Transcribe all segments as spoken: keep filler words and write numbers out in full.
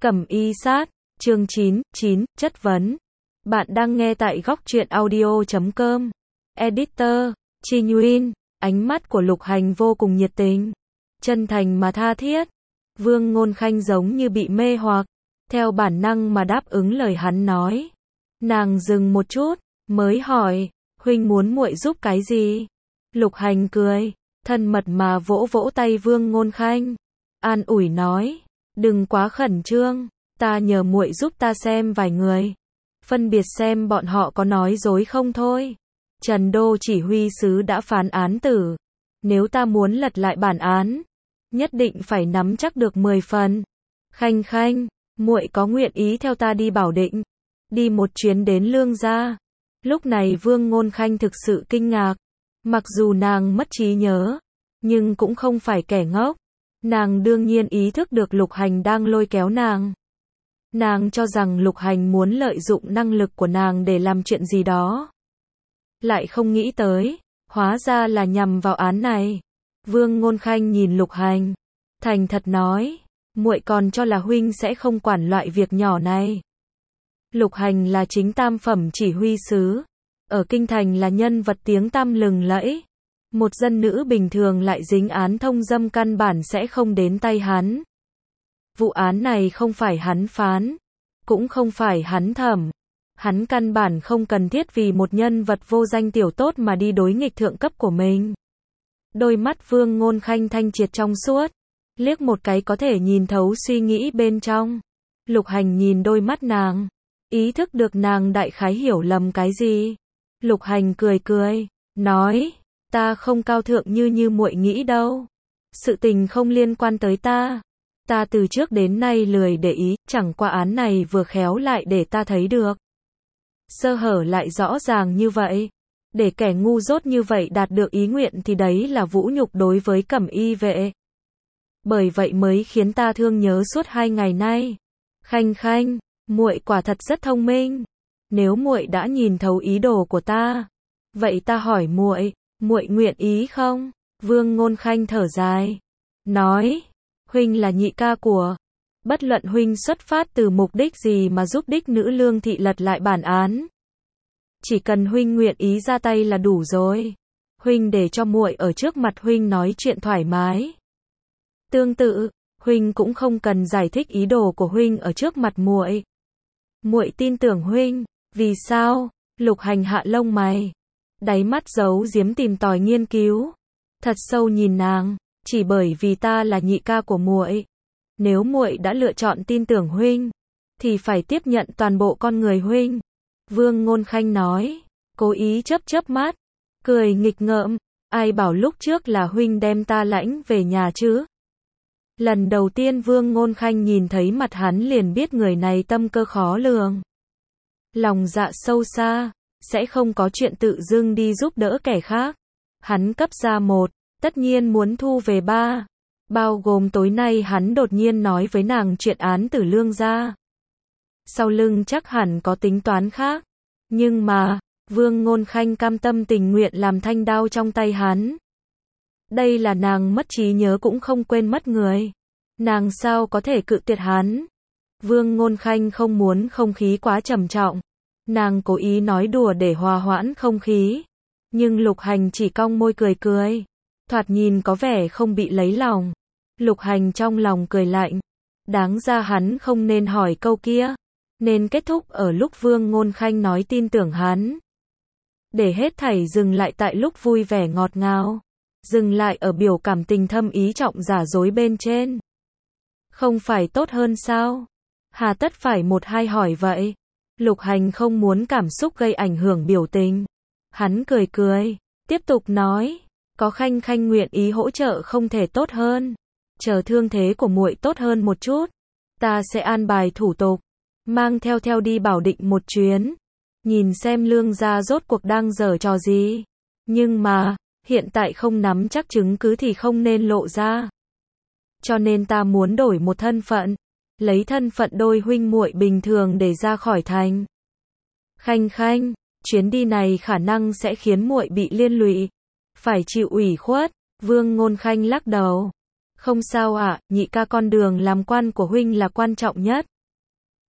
Cẩm y sát, chương chín, chín, chất vấn. Bạn đang nghe tại góc truyện audio chấm com. Editor, Chi Nguyên, ánh mắt của Lục Hành vô cùng nhiệt tình, chân thành mà tha thiết. Vương Ngôn Khanh giống như bị mê hoặc, theo bản năng mà đáp ứng lời hắn nói. Nàng dừng một chút, mới hỏi, huynh muốn muội giúp cái gì? Lục Hành cười, thân mật mà vỗ vỗ tay Vương Ngôn Khanh, an ủi nói, đừng quá khẩn trương, ta nhờ muội giúp ta xem vài người, phân biệt xem bọn họ có nói dối không thôi. Trần Đô chỉ huy sứ đã phán án tử, nếu ta muốn lật lại bản án, nhất định phải nắm chắc được mười phần. Khanh Khanh, muội có nguyện ý theo ta đi Bảo Định, đi một chuyến đến Lương gia? Lúc này Vương Ngôn Khanh thực sự kinh ngạc, mặc dù nàng mất trí nhớ, nhưng cũng không phải kẻ ngốc. Nàng đương nhiên ý thức được Lục Hành đang lôi kéo nàng. Nàng cho rằng Lục Hành muốn lợi dụng năng lực của nàng để làm chuyện gì đó. Lại không nghĩ tới, hóa ra là nhằm vào án này. Vương Ngôn Khanh nhìn Lục Hành, thành thật nói, muội còn cho là huynh sẽ không quản loại việc nhỏ này. Lục Hành là chính tam phẩm chỉ huy sứ, ở kinh thành là nhân vật tiếng tăm lừng lẫy. Một dân nữ bình thường lại dính án thông dâm căn bản sẽ không đến tay hắn. Vụ án này không phải hắn phán, cũng không phải hắn thẩm. Hắn căn bản không cần thiết vì một nhân vật vô danh tiểu tốt mà đi đối nghịch thượng cấp của mình. Đôi mắt Vương Ngôn Khanh thanh triệt trong suốt, liếc một cái có thể nhìn thấu suy nghĩ bên trong. Lục Hành nhìn đôi mắt nàng, ý thức được nàng đại khái hiểu lầm cái gì. Lục Hành cười cười, nói, ta không cao thượng như như muội nghĩ đâu. Sự tình không liên quan tới ta. Ta từ trước đến nay lười để ý, chẳng qua án này vừa khéo lại để ta thấy được. Sơ hở lại rõ ràng như vậy. Để kẻ ngu dốt như vậy đạt được ý nguyện thì đấy là vũ nhục đối với Cẩm y vệ. Bởi vậy mới khiến ta thương nhớ suốt hai ngày nay. Khanh Khanh, muội quả thật rất thông minh. Nếu muội đã nhìn thấu ý đồ của ta, vậy ta hỏi muội, muội nguyện ý không? Vương Ngôn Khanh thở dài, nói, huynh là nhị ca của, bất luận huynh xuất phát từ mục đích gì mà giúp đích nữ Lương thị lật lại bản án, chỉ cần huynh nguyện ý ra tay là đủ rồi. Huynh để cho muội ở trước mặt huynh nói chuyện thoải mái. Tương tự, huynh cũng không cần giải thích ý đồ của huynh ở trước mặt muội. Muội tin tưởng huynh. Vì sao? Lục Hành hạ lông mày, đáy mắt giấu giếm tìm tòi nghiên cứu, thật sâu nhìn nàng, chỉ bởi vì ta là nhị ca của muội. Nếu muội đã lựa chọn tin tưởng huynh, thì phải tiếp nhận toàn bộ con người huynh. Vương Ngôn Khanh nói, cố ý chớp chớp mắt, cười nghịch ngợm, ai bảo lúc trước là huynh đem ta lãnh về nhà chứ? Lần đầu tiên Vương Ngôn Khanh nhìn thấy mặt hắn liền biết người này tâm cơ khó lường. Lòng dạ sâu xa, sẽ không có chuyện tự dưng đi giúp đỡ kẻ khác. Hắn cấp ra một, tất nhiên muốn thu về ba. Bao gồm tối nay hắn đột nhiên nói với nàng chuyện án tử Lương gia. Sau lưng chắc hẳn có tính toán khác. Nhưng mà, Vương Ngôn Khanh cam tâm tình nguyện làm thanh đao trong tay hắn. Đây là nàng mất trí nhớ cũng không quên mất người. Nàng sao có thể cự tuyệt hắn? Vương Ngôn Khanh không muốn không khí quá trầm trọng. Nàng cố ý nói đùa để hòa hoãn không khí. Nhưng Lục Hành chỉ cong môi cười cười. Thoạt nhìn có vẻ không bị lấy lòng. Lục Hành trong lòng cười lạnh. Đáng ra hắn không nên hỏi câu kia. Nên kết thúc ở lúc Vương Ngôn Khanh nói tin tưởng hắn. Để hết thảy dừng lại tại lúc vui vẻ ngọt ngào. Dừng lại ở biểu cảm tình thâm ý trọng giả dối bên trên. Không phải tốt hơn sao? Hà tất phải một hai hỏi vậy? Lục Hành không muốn cảm xúc gây ảnh hưởng biểu tình. Hắn cười cười, tiếp tục nói, có Khanh Khanh nguyện ý hỗ trợ không thể tốt hơn. Chờ thương thế của muội tốt hơn một chút, ta sẽ an bài thủ tục, mang theo theo đi Bảo Định một chuyến, nhìn xem Lương gia rốt cuộc đang giở trò gì. Nhưng mà, hiện tại không nắm chắc chứng cứ thì không nên lộ ra. Cho nên ta muốn đổi một thân phận. Lấy thân phận đôi huynh muội bình thường để ra khỏi thành. Khanh Khanh, chuyến đi này khả năng sẽ khiến muội bị liên lụy, phải chịu ủy khuất. Vương Ngôn Khanh lắc đầu. Không sao ạ, à, nhị ca con đường làm quan của huynh là quan trọng nhất.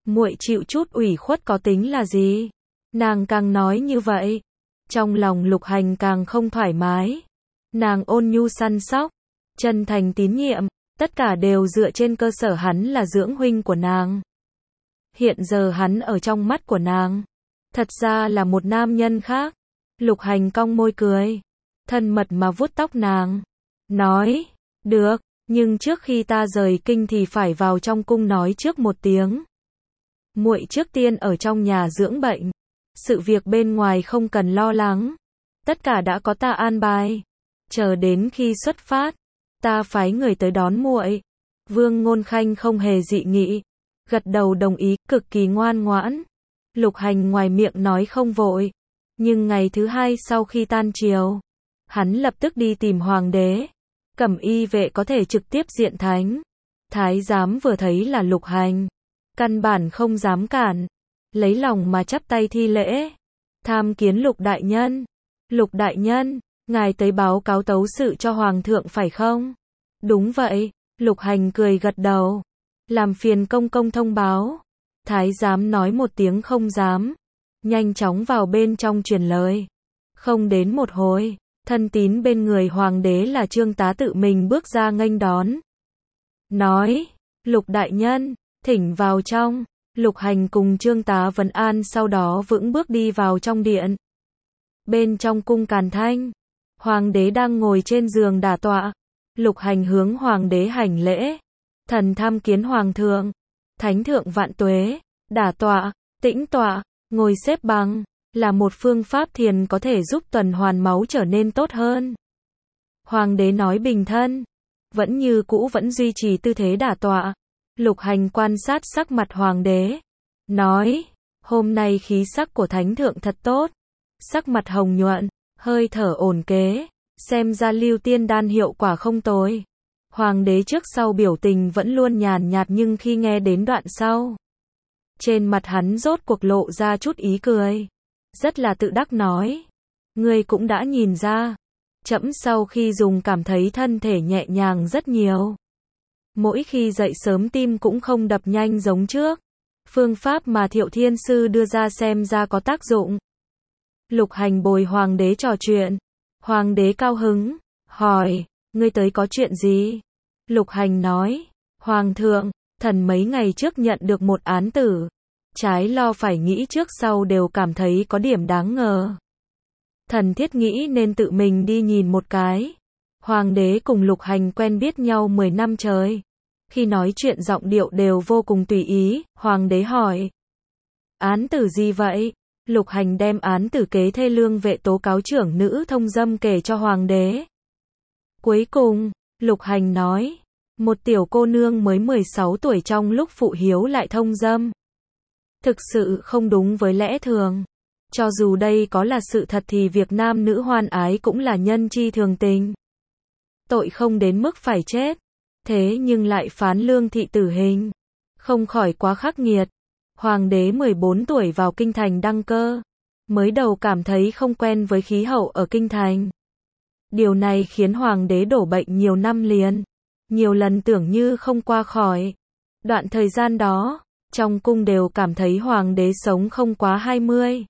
muội chịu chút ủy khuất có tính là gì? Nàng càng nói như vậy, trong lòng Lục Hành càng không thoải mái. Nàng ôn nhu săn sóc, chân thành tín nhiệm, tất cả đều dựa trên cơ sở hắn là dưỡng huynh của nàng. Hiện giờ hắn ở trong mắt của nàng, thật ra là một nam nhân khác. Lục Hành cong môi cười, thân mật mà vuốt tóc nàng, nói, được, nhưng trước khi ta rời kinh thì phải vào trong cung nói trước một tiếng. Muội trước tiên ở trong nhà dưỡng bệnh, sự việc bên ngoài không cần lo lắng, tất cả đã có ta an bài. Chờ đến khi xuất phát, ta phái người tới đón muội. Vương Ngôn Khanh không hề dị nghị, gật đầu đồng ý, cực kỳ ngoan ngoãn. Lục Hành ngoài miệng nói không vội, nhưng ngày thứ hai sau khi tan triều, hắn lập tức đi tìm hoàng đế. Cẩm y vệ có thể trực tiếp diện thánh. Thái giám vừa thấy là Lục Hành, căn bản không dám cản, lấy lòng mà chắp tay thi lễ. Tham kiến Lục đại nhân. Lục đại nhân, ngài tới báo cáo tấu sự cho hoàng thượng phải không? Đúng vậy, Lục Hành cười gật đầu. Làm phiền công công thông báo. Thái giám nói một tiếng không dám, nhanh chóng vào bên trong truyền lời. Không đến một hồi, thân tín bên người hoàng đế là Trương Tá tự mình bước ra nghênh đón. Nói, Lục đại nhân, thỉnh vào trong. Lục Hành cùng Trương Tá vấn an sau đó vững bước đi vào trong điện. Bên trong cung Càn Thanh, hoàng đế đang ngồi trên giường đả tọa. Lục Hành hướng hoàng đế hành lễ. Thần tham kiến hoàng thượng. Thánh thượng vạn tuế. Đả tọa, tĩnh tọa, ngồi xếp bằng, là một phương pháp thiền có thể giúp tuần hoàn máu trở nên tốt hơn. Hoàng đế nói bình thân, vẫn như cũ vẫn duy trì tư thế đả tọa. Lục Hành quan sát sắc mặt hoàng đế, nói, hôm nay khí sắc của thánh thượng thật tốt, sắc mặt hồng nhuận, hơi thở ổn kế, xem ra Lưu Tiên đan hiệu quả không tồi. Hoàng đế trước sau biểu tình vẫn luôn nhàn nhạt nhưng khi nghe đến đoạn sau, trên mặt hắn rốt cuộc lộ ra chút ý cười, rất là tự đắc nói, ngươi cũng đã nhìn ra, trẫm sau khi dùng cảm thấy thân thể nhẹ nhàng rất nhiều. Mỗi khi dậy sớm tim cũng không đập nhanh giống trước. Phương pháp mà Thiệu Thiên Sư đưa ra xem ra có tác dụng. Lục Hành bồi hoàng đế trò chuyện. Hoàng đế cao hứng, hỏi, ngươi tới có chuyện gì? Lục Hành nói, hoàng thượng, thần mấy ngày trước nhận được một án tử. Trái lo phải nghĩ trước sau đều cảm thấy có điểm đáng ngờ. Thần thiết nghĩ nên tự mình đi nhìn một cái. Hoàng đế cùng Lục Hành quen biết nhau mười năm trời. Khi nói chuyện giọng điệu đều vô cùng tùy ý. Hoàng đế hỏi, án tử gì vậy? Lục Hành đem án tử kế thê lương vệ tố cáo trưởng nữ thông dâm kể cho hoàng đế. Cuối cùng, Lục Hành nói, một tiểu cô nương mới mười sáu tuổi trong lúc phụ hiếu lại thông dâm. Thực sự không đúng với lẽ thường. Cho dù đây có là sự thật thì việc nam nữ hoan ái cũng là nhân chi thường tình. Tội không đến mức phải chết, thế nhưng lại phán lương thị tử hình, không khỏi quá khắc nghiệt. Hoàng đế mười bốn tuổi vào kinh thành đăng cơ, mới đầu cảm thấy không quen với khí hậu ở kinh thành. Điều này khiến hoàng đế đổ bệnh nhiều năm liền, nhiều lần tưởng như không qua khỏi. Đoạn thời gian đó, trong cung đều cảm thấy hoàng đế sống không quá hai mươi.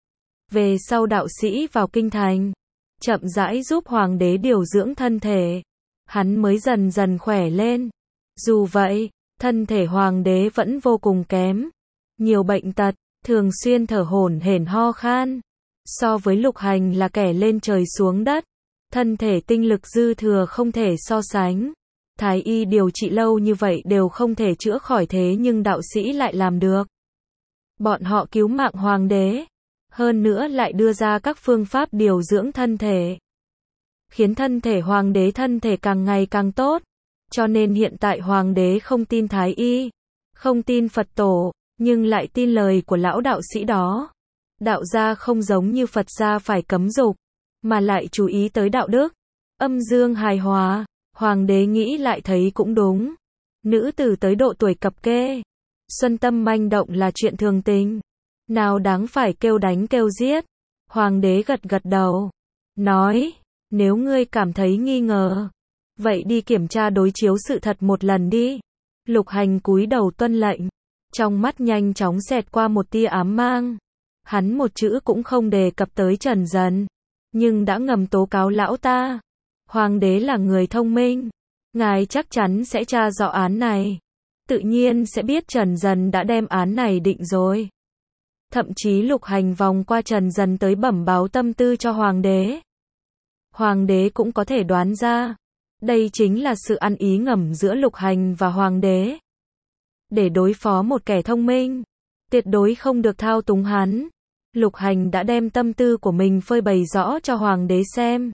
Về sau đạo sĩ vào kinh thành, chậm rãi giúp hoàng đế điều dưỡng thân thể, hắn mới dần dần khỏe lên. Dù vậy, thân thể hoàng đế vẫn vô cùng kém, nhiều bệnh tật, thường xuyên thở hổn hển ho khan. So với Lục Hành là kẻ lên trời xuống đất, thân thể tinh lực dư thừa không thể so sánh. Thái y điều trị lâu như vậy đều không thể chữa khỏi thế nhưng đạo sĩ lại làm được. Bọn họ cứu mạng hoàng đế, hơn nữa lại đưa ra các phương pháp điều dưỡng thân thể, khiến thân thể hoàng đế thân thể càng ngày càng tốt. Cho nên hiện tại hoàng đế không tin Thái y, không tin Phật tổ, nhưng lại tin lời của lão đạo sĩ đó. Đạo gia không giống như Phật gia phải cấm dục, mà lại chú ý tới đạo đức, âm dương hài hòa. Hoàng đế nghĩ lại thấy cũng đúng. Nữ tử tới độ tuổi cập kê, xuân tâm manh động là chuyện thường tình, nào đáng phải kêu đánh kêu giết. Hoàng đế gật gật đầu, nói, nếu ngươi cảm thấy nghi ngờ, vậy đi kiểm tra đối chiếu sự thật một lần đi. Lục Hành cúi đầu tuân lệnh. Trong mắt nhanh chóng xẹt qua một tia ám mang. Hắn một chữ cũng không đề cập tới Trần Dần, nhưng đã ngầm tố cáo lão ta. Hoàng đế là người thông minh, ngài chắc chắn sẽ tra rõ án này. Tự nhiên sẽ biết Trần Dần đã đem án này định rồi. Thậm chí Lục Hành vòng qua Trần Dần tới bẩm báo tâm tư cho hoàng đế. Hoàng đế cũng có thể đoán ra, đây chính là sự ăn ý ngầm giữa Lục Hành và hoàng đế. Để đối phó một kẻ thông minh, tuyệt đối không được thao túng hắn. Lục Hành đã đem tâm tư của mình phơi bày rõ cho hoàng đế xem.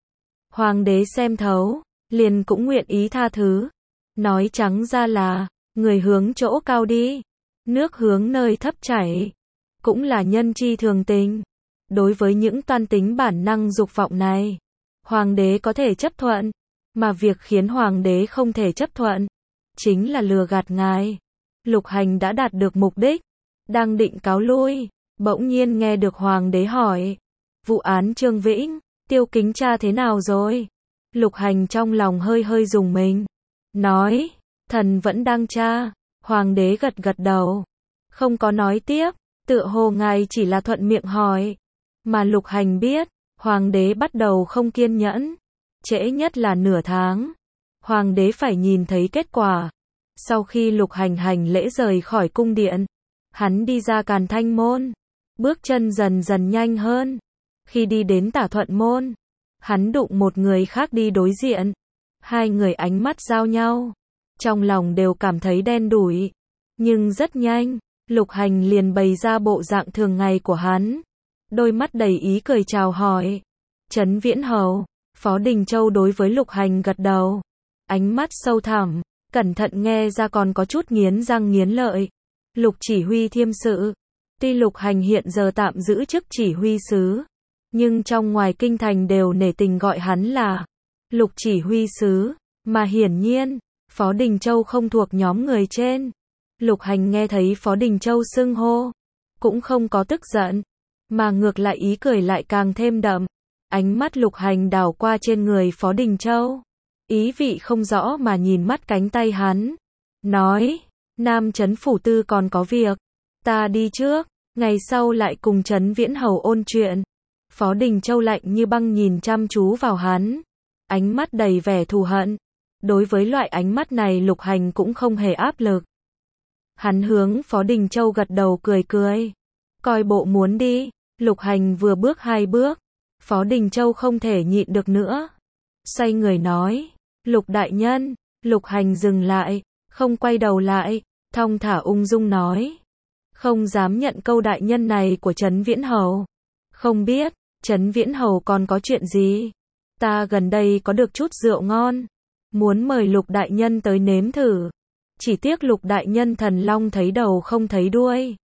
Hoàng đế xem thấu, liền cũng nguyện ý tha thứ. Nói trắng ra là, người hướng chỗ cao đi, nước hướng nơi thấp chảy. Cũng là nhân chi thường tình. Đối với những toan tính bản năng dục vọng này, hoàng đế có thể chấp thuận. Mà việc khiến hoàng đế không thể chấp thuận, chính là lừa gạt ngài. Lục Hành đã đạt được mục đích, đang định cáo lui, bỗng nhiên nghe được hoàng đế hỏi. Vụ án Trương Vĩnh, Tiêu Kính tra thế nào rồi? Lục Hành trong lòng hơi hơi rùng mình. Nói, thần vẫn đang tra. Hoàng đế gật gật đầu, không có nói tiếp, tựa hồ ngài chỉ là thuận miệng hỏi. Mà Lục Hành biết, hoàng đế bắt đầu không kiên nhẫn. Trễ nhất là nửa tháng, hoàng đế phải nhìn thấy kết quả. Sau khi Lục Hành hành lễ rời khỏi cung điện, hắn đi ra Càn Thanh môn, bước chân dần dần nhanh hơn. Khi đi đến Tả Thuận môn, hắn đụng một người khác đi đối diện. Hai người ánh mắt giao nhau, trong lòng đều cảm thấy đen đủi. Nhưng rất nhanh, Lục Hành liền bày ra bộ dạng thường ngày của hắn. Đôi mắt đầy ý cười chào hỏi. Trấn Viễn Hầu. Phó Đình Châu đối với Lục Hành gật đầu. Ánh mắt sâu thẳm, cẩn thận nghe ra còn có chút nghiến răng nghiến lợi. Lục chỉ huy thiêm sự. Tuy Lục Hành hiện giờ tạm giữ chức chỉ huy sứ, nhưng trong ngoài kinh thành đều nể tình gọi hắn là Lục chỉ huy sứ. Mà hiển nhiên, Phó Đình Châu không thuộc nhóm người trên. Lục Hành nghe thấy Phó Đình Châu xưng hô, cũng không có tức giận, mà ngược lại ý cười lại càng thêm đậm. Ánh mắt Lục Hành đảo qua trên người Phó Đình Châu, ý vị không rõ mà nhìn mắt cánh tay hắn. Nói, Nam Trấn Phủ Tư còn có việc, ta đi trước, ngày sau lại cùng Trấn Viễn Hầu ôn chuyện. Phó Đình Châu lạnh như băng nhìn chăm chú vào hắn, ánh mắt đầy vẻ thù hận. Đối với loại ánh mắt này Lục Hành cũng không hề áp lực. Hắn hướng Phó Đình Châu gật đầu cười cười. Coi bộ muốn đi. Lục Hành vừa bước hai bước, Phó Đình Châu không thể nhịn được nữa. Xoay người nói, Lục đại nhân. Lục Hành dừng lại, không quay đầu lại, thong thả ung dung nói. Không dám nhận câu đại nhân này của Trấn Viễn Hầu. Không biết, Trấn Viễn Hầu còn có chuyện gì? Ta gần đây có được chút rượu ngon, muốn mời Lục đại nhân tới nếm thử. Chỉ tiếc Lục đại nhân thần long thấy đầu không thấy đuôi.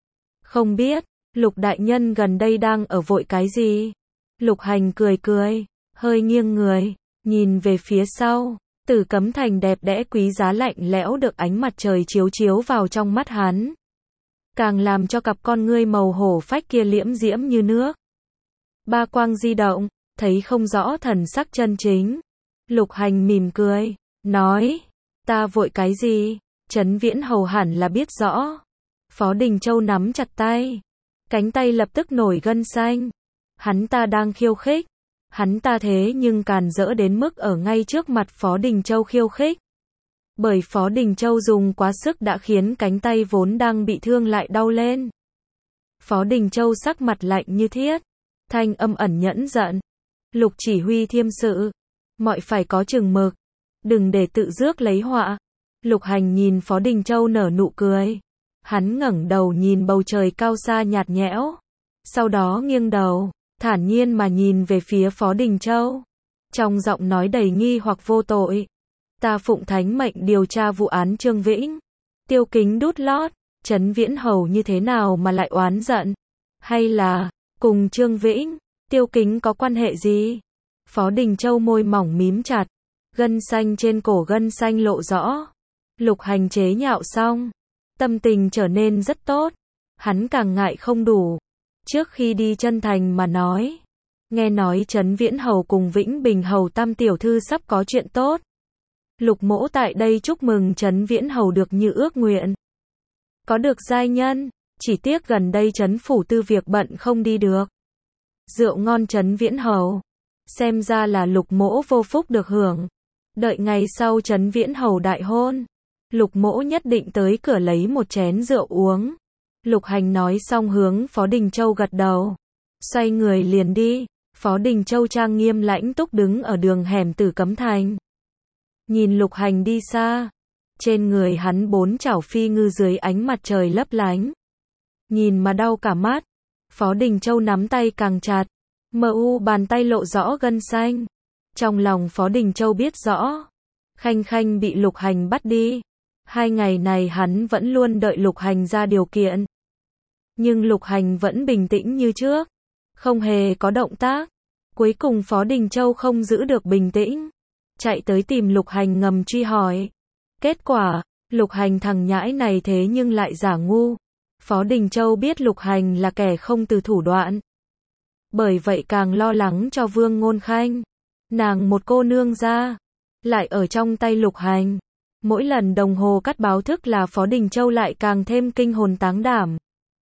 Không biết, Lục đại nhân gần đây đang ở vội cái gì? Lục Hành cười cười, hơi nghiêng người, nhìn về phía sau. Tử Cấm Thành đẹp đẽ quý giá lạnh lẽo được ánh mặt trời chiếu chiếu vào trong mắt hắn, càng làm cho cặp con ngươi màu hổ phách kia liễm diễm như nước. Ba quang di động, thấy không rõ thần sắc chân chính. Lục Hành mỉm cười, nói, ta vội cái gì? Trấn Viễn Hầu hẳn là biết rõ. Phó Đình Châu nắm chặt tay, cánh tay lập tức nổi gân xanh. Hắn ta đang khiêu khích. Hắn ta thế nhưng càn rỡ đến mức ở ngay trước mặt Phó Đình Châu khiêu khích. Bởi Phó Đình Châu dùng quá sức đã khiến cánh tay vốn đang bị thương lại đau lên. Phó Đình Châu sắc mặt lạnh như thiết, thanh âm ẩn nhẫn giận. Lục chỉ huy thiêm sự, mọi phải có chừng mực, đừng để tự rước lấy họa. Lục Hành nhìn Phó Đình Châu nở nụ cười. Hắn ngẩng đầu nhìn bầu trời cao xa nhạt nhẽo, sau đó nghiêng đầu, thản nhiên mà nhìn về phía Phó Đình Châu, trong giọng nói đầy nghi hoặc vô tội. Ta phụng thánh mệnh điều tra vụ án Trương Vĩnh, Tiêu Kính đút lót. Trấn Viễn Hầu như thế nào mà lại oán giận? Hay là cùng Trương Vĩnh, Tiêu Kính có quan hệ gì? Phó Đình Châu môi mỏng mím chặt, gân xanh trên cổ gân xanh lộ rõ. Lục Hành chế nhạo xong, tâm tình trở nên rất tốt. Hắn càng ngại không đủ. Trước khi đi chân thành mà nói, nghe nói Trấn Viễn Hầu cùng Vĩnh Bình Hầu tam tiểu thư sắp có chuyện tốt. Lục mỗ tại đây chúc mừng Trấn Viễn Hầu được như ước nguyện. có được giai nhân, chỉ tiếc gần đây trấn phủ tư việc bận không đi được. Rượu ngon trấn Viễn Hầu, xem ra là Lục Mỗ vô phúc được hưởng. Đợi ngày sau trấn Viễn Hầu đại hôn, Lục Mỗ nhất định tới cửa lấy một chén rượu uống. Lục Hành nói xong hướng Phó Đình Châu gật đầu, xoay người liền đi. Phó Đình Châu trang nghiêm lãnh túc đứng ở đường hẻm Tử Cấm Thành. Nhìn Lục Hành đi xa, trên người hắn bốn chảo phi ngư dưới ánh mặt trời lấp lánh. Nhìn mà đau cả mắt, Phó Đình Châu nắm tay càng chặt, mờ u bàn tay lộ rõ gân xanh. Trong lòng Phó Đình Châu biết rõ, Khanh Khanh bị Lục Hành bắt đi. Hai ngày này hắn vẫn luôn đợi Lục Hành ra điều kiện. Nhưng Lục Hành vẫn bình tĩnh như trước, không hề có động tác. Cuối cùng Phó Đình Châu không giữ được bình tĩnh, chạy tới tìm Lục Hành ngầm truy hỏi. Kết quả, Lục Hành thằng nhãi này thế nhưng lại giả ngu. Phó Đình Châu biết Lục Hành là kẻ không từ thủ đoạn. Bởi vậy càng lo lắng cho Vương Ngôn Khanh. Nàng một cô nương ra, lại ở trong tay Lục Hành. Mỗi lần đồng hồ cắt báo thức là Phó Đình Châu lại càng thêm kinh hồn táng đảm.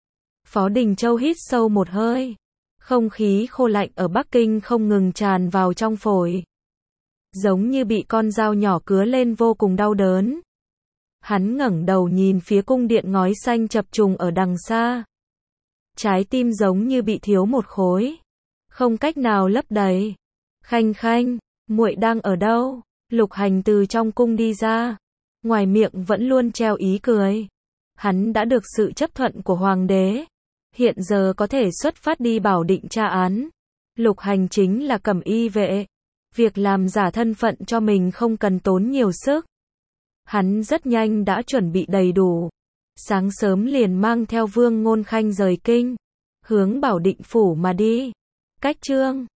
Phó Đình Châu hít sâu một hơi. Không khí khô lạnh ở Bắc Kinh không ngừng tràn vào trong phổi. Giống như bị con dao nhỏ cứa lên vô cùng đau đớn. Hắn ngẩng đầu nhìn phía cung điện ngói xanh chập trùng ở đằng xa. Trái tim giống như bị thiếu một khối, không cách nào lấp đầy. Khanh Khanh, muội đang ở đâu? Lục Hành từ trong cung đi ra, ngoài miệng vẫn luôn treo ý cười. Hắn đã được sự chấp thuận của hoàng đế, hiện giờ có thể xuất phát đi Bảo Định tra án. Lục Hành chính là cẩm y vệ, việc làm giả thân phận cho mình không cần tốn nhiều sức. Hắn rất nhanh đã chuẩn bị đầy đủ, sáng sớm liền mang theo Vương Ngôn Khanh rời kinh, hướng Bảo Định phủ mà đi. Cách chương